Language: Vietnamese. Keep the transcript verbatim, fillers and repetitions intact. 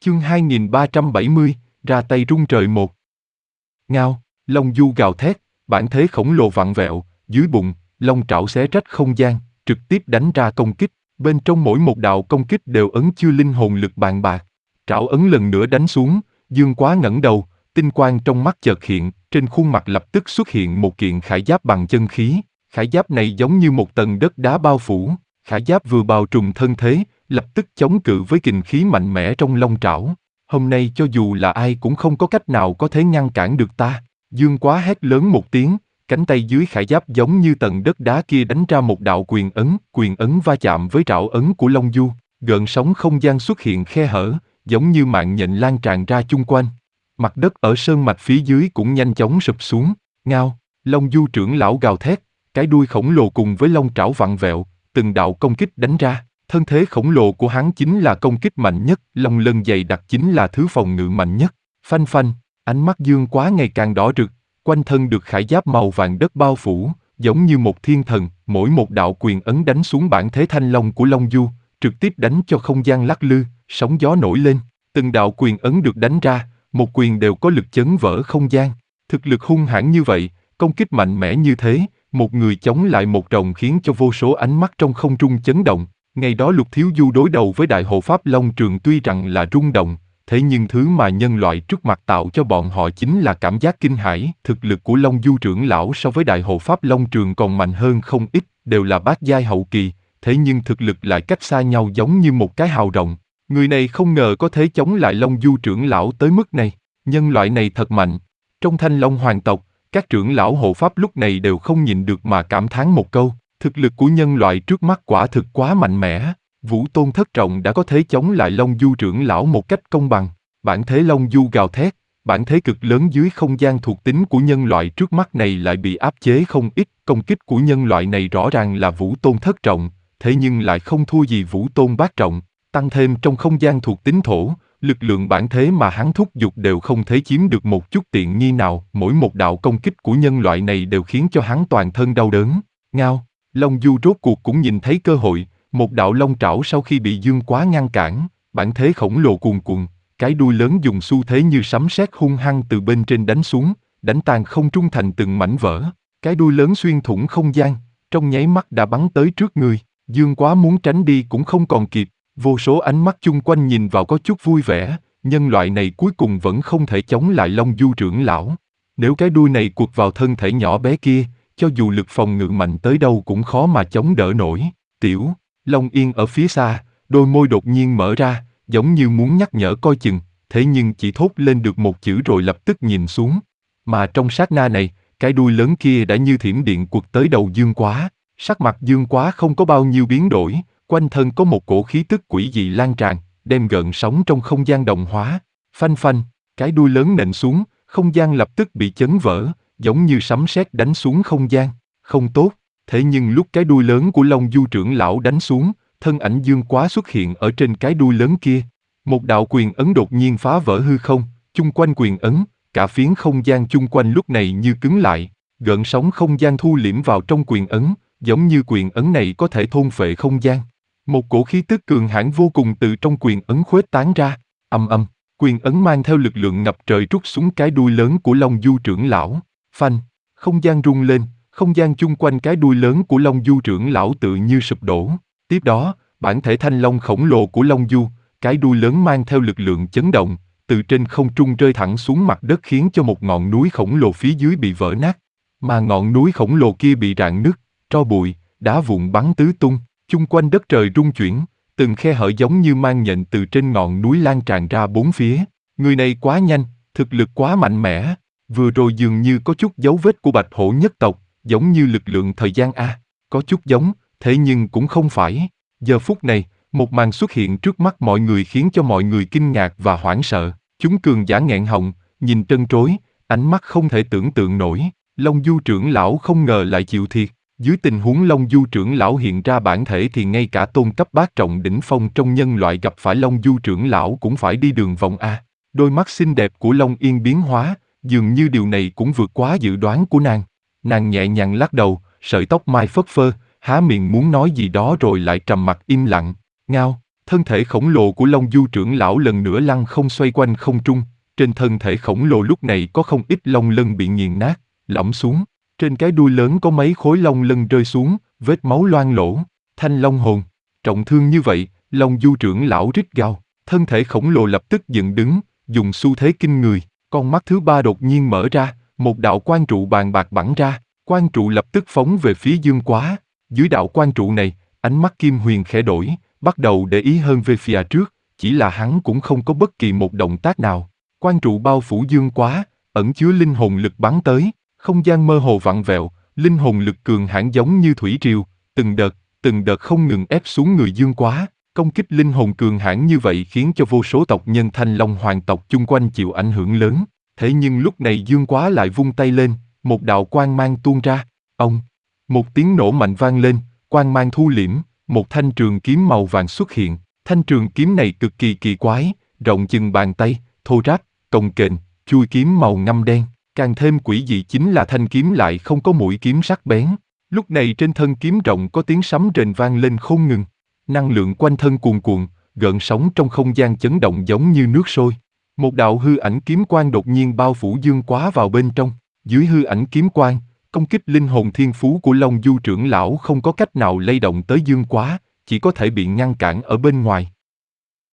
Chương hai nghìn ba trăm bảy mươi, ra tay rung trời một. Ngao, Long Du gào thét, bản thế khổng lồ vặn vẹo, dưới bụng, long trảo xé rách không gian, trực tiếp đánh ra công kích, bên trong mỗi một đạo công kích đều ấn chứa linh hồn lực bàn bạc. Trảo ấn lần nữa đánh xuống, Dương Quá ngẩng đầu, tinh quang trong mắt chợt hiện, trên khuôn mặt lập tức xuất hiện một kiện khải giáp bằng chân khí, khải giáp này giống như một tầng đất đá bao phủ, khải giáp vừa bao trùm thân thế, lập tức chống cự với kình khí mạnh mẽ trong long trảo. Hôm nay cho dù là ai cũng không có cách nào có thể ngăn cản được ta. Dương Quá hét lớn một tiếng, cánh tay dưới khải giáp giống như tầng đất đá kia đánh ra một đạo quyền ấn, quyền ấn va chạm với trảo ấn của Long Du, gợn sóng không gian xuất hiện khe hở, giống như mạng nhện lan tràn ra chung quanh. Mặt đất ở sơn mạch phía dưới cũng nhanh chóng sụp xuống. Ngao, Long Du trưởng lão gào thét, cái đuôi khổng lồ cùng với long trảo vặn vẹo, từng đạo công kích đánh ra. Thân thế khổng lồ của hắn chính là công kích mạnh nhất, long lân dày đặc chính là thứ phòng ngự mạnh nhất. Phanh phanh, ánh mắt Dương Quá ngày càng đỏ rực, quanh thân được khải giáp màu vàng đất bao phủ, giống như một thiên thần, mỗi một đạo quyền ấn đánh xuống bản thế thanh long của Long Du, trực tiếp đánh cho không gian lắc lư, sóng gió nổi lên. Từng đạo quyền ấn được đánh ra, một quyền đều có lực chấn vỡ không gian. Thực lực hung hãn như vậy, công kích mạnh mẽ như thế, một người chống lại một rồng khiến cho vô số ánh mắt trong không trung chấn động. Ngày đó Lục Thiếu Du đối đầu với Đại Hộ Pháp Long Trường tuy rằng là rung động, thế nhưng thứ mà nhân loại trước mặt tạo cho bọn họ chính là cảm giác kinh hãi. Thực lực của Long Du trưởng lão so với Đại Hộ Pháp Long Trường còn mạnh hơn không ít, đều là bát giai hậu kỳ, thế nhưng thực lực lại cách xa nhau giống như một cái hào rộng. Người này không ngờ có thể chống lại Long Du trưởng lão tới mức này, nhân loại này thật mạnh. Trong Thanh Long hoàng tộc, các trưởng lão hộ pháp lúc này đều không nhịn được mà cảm thán một câu. Thực lực của nhân loại trước mắt quả thực quá mạnh mẽ. Vũ Tôn thất trọng đã có thể chống lại Long Du trưởng lão một cách công bằng. Bản thế Long Du gào thét, bản thế cực lớn dưới không gian thuộc tính của nhân loại trước mắt này lại bị áp chế không ít. Công kích của nhân loại này rõ ràng là Vũ Tôn thất trọng, thế nhưng lại không thua gì Vũ Tôn bát trọng. Tăng thêm trong không gian thuộc tính thổ, lực lượng bản thế mà hắn thúc giục đều không thể chiếm được một chút tiện nghi nào. Mỗi một đạo công kích của nhân loại này đều khiến cho hắn toàn thân đau đớn. Ngao, Long Du rốt cuộc cũng nhìn thấy cơ hội, một đạo long trảo sau khi bị Dương Quá ngăn cản, bản thế khổng lồ cuồn cuộn, cái đuôi lớn dùng xu thế như sấm sét hung hăng từ bên trên đánh xuống, đánh tan không trung thành từng mảnh vỡ. Cái đuôi lớn xuyên thủng không gian, trong nháy mắt đã bắn tới trước người. Dương Quá muốn tránh đi cũng không còn kịp, vô số ánh mắt chung quanh nhìn vào có chút vui vẻ. Nhân loại này cuối cùng vẫn không thể chống lại Long Du trưởng lão. Nếu cái đuôi này quật vào thân thể nhỏ bé kia, cho dù lực phòng ngự mạnh tới đâu cũng khó mà chống đỡ nổi. Tiểu Long Yên ở phía xa, đôi môi đột nhiên mở ra, giống như muốn nhắc nhở coi chừng, thế nhưng chỉ thốt lên được một chữ rồi lập tức nhìn xuống. Mà trong sát na này, cái đuôi lớn kia đã như thiểm điện quật tới đầu Dương Quá. Sắc mặt Dương Quá không có bao nhiêu biến đổi, quanh thân có một cổ khí tức quỷ dị lan tràn, đem gợn sóng trong không gian đồng hóa. Phanh phanh, cái đuôi lớn nện xuống, không gian lập tức bị chấn vỡ, giống như sấm sét đánh xuống không gian. Không tốt, thế nhưng lúc cái đuôi lớn của Long Du trưởng lão đánh xuống, thân ảnh Dương Quá xuất hiện ở trên cái đuôi lớn kia. Một đạo quyền ấn đột nhiên phá vỡ hư không, chung quanh quyền ấn, cả phiến không gian chung quanh lúc này như cứng lại, gợn sóng không gian thu liễm vào trong quyền ấn, giống như quyền ấn này có thể thôn phệ không gian. Một cổ khí tức cường hãn vô cùng từ trong quyền ấn khuếch tán ra, ầm ầm, quyền ấn mang theo lực lượng ngập trời trút xuống cái đuôi lớn của Long Du trưởng lão. Phanh, không gian rung lên, không gian chung quanh cái đuôi lớn của Long Du trưởng lão tự như sụp đổ. Tiếp đó, bản thể thanh long khổng lồ của Long Du, cái đuôi lớn mang theo lực lượng chấn động, từ trên không trung rơi thẳng xuống mặt đất khiến cho một ngọn núi khổng lồ phía dưới bị vỡ nát. Mà ngọn núi khổng lồ kia bị rạn nứt, tro bụi, đá vụn bắn tứ tung, chung quanh đất trời rung chuyển, từng khe hở giống như mang nhện từ trên ngọn núi lan tràn ra bốn phía. Người này quá nhanh, thực lực quá mạnh mẽ. Vừa rồi dường như có chút dấu vết của Bạch Hổ nhất tộc, giống như lực lượng thời gian A, có chút giống, thế nhưng cũng không phải. Giờ phút này, một màn xuất hiện trước mắt mọi người khiến cho mọi người kinh ngạc và hoảng sợ. Chúng cường giả nghẹn họng, nhìn trân trối, ánh mắt không thể tưởng tượng nổi. Long Du trưởng lão không ngờ lại chịu thiệt. Dưới tình huống Long Du trưởng lão hiện ra bản thể thì ngay cả tôn cấp bát trọng đỉnh phong trong nhân loại gặp phải Long Du trưởng lão cũng phải đi đường vòng A. Đôi mắt xinh đẹp của Long Yên biến hóa, dường như điều này cũng vượt quá dự đoán của nàng. Nàng nhẹ nhàng lắc đầu, sợi tóc mai phất phơ, há miệng muốn nói gì đó rồi lại trầm mặc im lặng. Ngao, Thân thể khổng lồ của Long Du trưởng lão lần nữa lăn không xoay quanh không trung, trên thân thể khổng lồ lúc này có không ít long lân bị nghiền nát, lõm xuống. Trên cái đuôi lớn có mấy khối long lân rơi xuống, vết máu loang lổ. Thanh long hồn, trọng thương như vậy, Long Du trưởng lão rít gào, thân thể khổng lồ lập tức dựng đứng, dùng xu thế kinh người, con mắt thứ ba đột nhiên mở ra, một đạo quang trụ bàn bạc bắn ra, quang trụ lập tức phóng về phía Dương Quá. Dưới đạo quang trụ này, ánh mắt Kim Huyền khẽ đổi, bắt đầu để ý hơn về phía trước, chỉ là hắn cũng không có bất kỳ một động tác nào. Quang trụ bao phủ Dương Quá, ẩn chứa linh hồn lực bắn tới, không gian mơ hồ vặn vẹo, linh hồn lực cường hãn giống như thủy triều, từng đợt, từng đợt không ngừng ép xuống người Dương Quá. Công kích linh hồn cường hãn như vậy khiến cho vô số tộc nhân Thanh Long hoàng tộc chung quanh chịu ảnh hưởng lớn. Thế nhưng lúc này Dương Quá lại vung tay lên, một đạo quang mang tuôn ra. Ông, một tiếng nổ mạnh vang lên, quang mang thu liễm, một thanh trường kiếm màu vàng xuất hiện. Thanh trường kiếm này cực kỳ kỳ quái, rộng chừng bàn tay, thô ráp, cồng kềnh, chuôi kiếm màu ngăm đen. Càng thêm quỷ dị chính là thanh kiếm lại không có mũi kiếm sắc bén. Lúc này trên thân kiếm rộng có tiếng sấm rền vang lên không ngừng. Năng lượng quanh thân cuồn cuộn, gợn sóng trong không gian chấn động giống như nước sôi. Một đạo hư ảnh kiếm quang đột nhiên bao phủ Dương Quá vào bên trong. Dưới hư ảnh kiếm quang, công kích linh hồn thiên phú của Long Du trưởng lão không có cách nào lay động tới Dương Quá, chỉ có thể bị ngăn cản ở bên ngoài.